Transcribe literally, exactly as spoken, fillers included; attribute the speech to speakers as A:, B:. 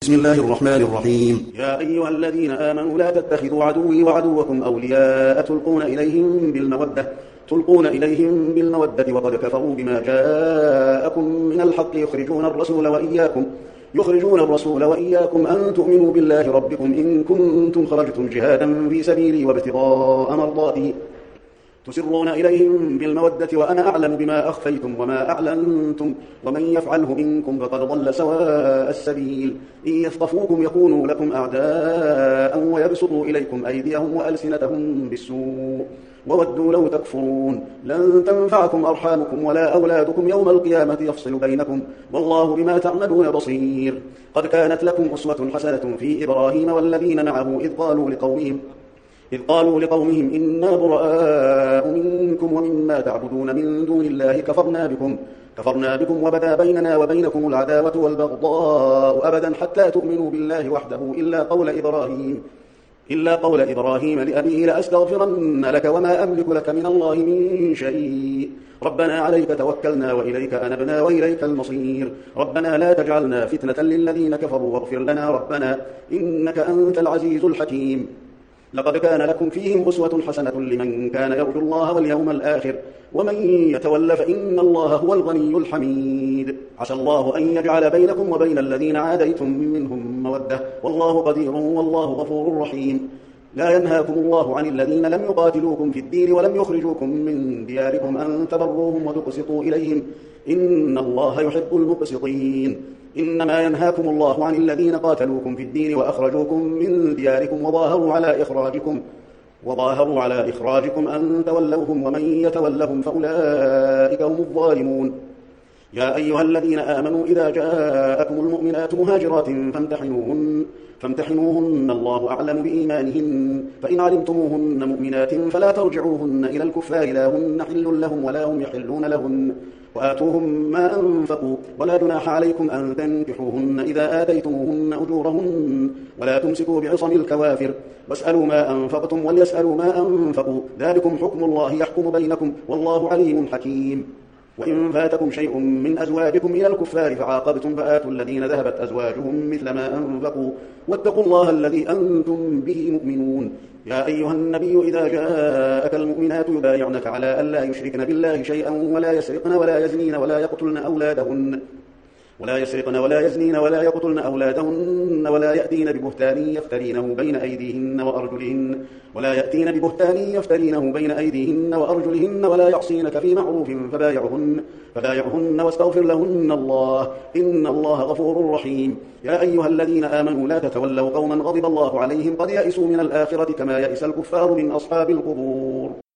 A: بسم الله الرحمن الرحيم.
B: يا أيها الذين آمنوا لا تتخذوا عدوي وعدوكم أولياء تلقون إليهم بالمودة تلقون إليهم بالمودة وقد كفروا بما جاءكم من الحق يخرجون الرسول وإياكم يخرجون الرسول وإياكم أن تؤمنوا بالله ربكم إن كنتم خرجتم جهادا في سبيلي وابتغاء مرضاتي تسرون إليهم بالمودة وأنا أعلم بما أخفيتم وما أعلنتم ومن يفعله منكم فقد ضل سواء السبيل. إن يثقفوكم يكونوا لكم أعداء ويبسطوا إليكم أيديهم وألسنتهم بالسوء وودوا لو تكفرون. لن تنفعكم أرحامكم ولا أولادكم يوم القيامة يفصل بينكم والله بما تعملون بصير. قد كانت لكم أسوة حسنة في إبراهيم والذين معه إذ قالوا لقومهم إذ قالوا لقومهم إنا براء منكم ومما تعبدون من دون الله كفرنا بكم كفرنا بكم وبدا بيننا وبينكم العداوة والبغضاء أبدا حتى تؤمنوا بالله وحده إلا قول إبراهيم إلا قول إبراهيم لأبيه لأستغفرن لك وما أملك لك من الله من شيء ربنا عليك توكلنا وإليك أنبنا وإليك المصير. ربنا لا تجعلنا فتنة للذين كفروا واغفر لنا ربنا إنك أنت العزيز الحكيم. لقد كان لكم فيهم أسوة حسنة لمن كان يرجو الله واليوم الآخر ومن يتول فإن الله هو الغني الحميد. عسى الله أن يجعل بينكم وبين الذين عاديتم منهم مودة والله قدير والله غفور رحيم. لا ينهاكم الله عن الذين لم يقاتلوكم في الدين ولم يخرجوكم من دياركم أن تبروهم وتقسطوا إليهم إن الله يحب المقسطين. إنما ينهاكم الله عن الذين قاتلوكم في الدين وأخرجوكم من دياركم وظاهروا على إخراجكم وظاهروا على إخراجكم أن تولوهم ومن يتولهم فأولئك هم الظالمون. يا أيها الذين آمنوا إذا جاءكم المؤمنات مهاجرات فامتحنوهن فامتحنوهن الله أعلم بإيمانهن فإن علمتموهن مؤمنات فلا ترجعوهن إلى الكفار لا هن حل لهم ولا هم يحلون لهن وآتوهم ما أنفقوا ولا جناح عليكم أن تنكحوهن إذا آتيتموهن أجورهن ولا تمسكوا بعصم الكوافر واسألوا ما أنفقتم وليسألوا ما أنفقوا ذلكم حكم الله يحكم بينكم والله عليم حكيم. وإن فاتكم شيء من أزواجكم إلى الكفار فعاقبتم فآتوا الذين ذهبت أزواجهم مثل ما أنفقوا واتقوا الله الذي أنتم به مؤمنون. يا أيها النبي إذا جاءك المؤمنات يبايعنك على ألا يشركن بالله شيئا ولا يسرقن ولا يزنين ولا يقتلن أولادهن ولا يسرقن ولا يزنين ولا يقتلن أولادهن ولا يأتين ببهتان يفترينه بين أيديهن وأرجلهن ولا يأتين ببهتان يفترينه بين أيديهن وأرجلهن ولا يعصينك في معروف فبايعهن فبايعهن واستغفر لهن الله إن الله غفور رحيم. يا أيها الذين آمنوا لا تتولوا قوما غضب الله عليهم قد يئسوا من الآخرة كما يئس الكفار من أصحاب القبور.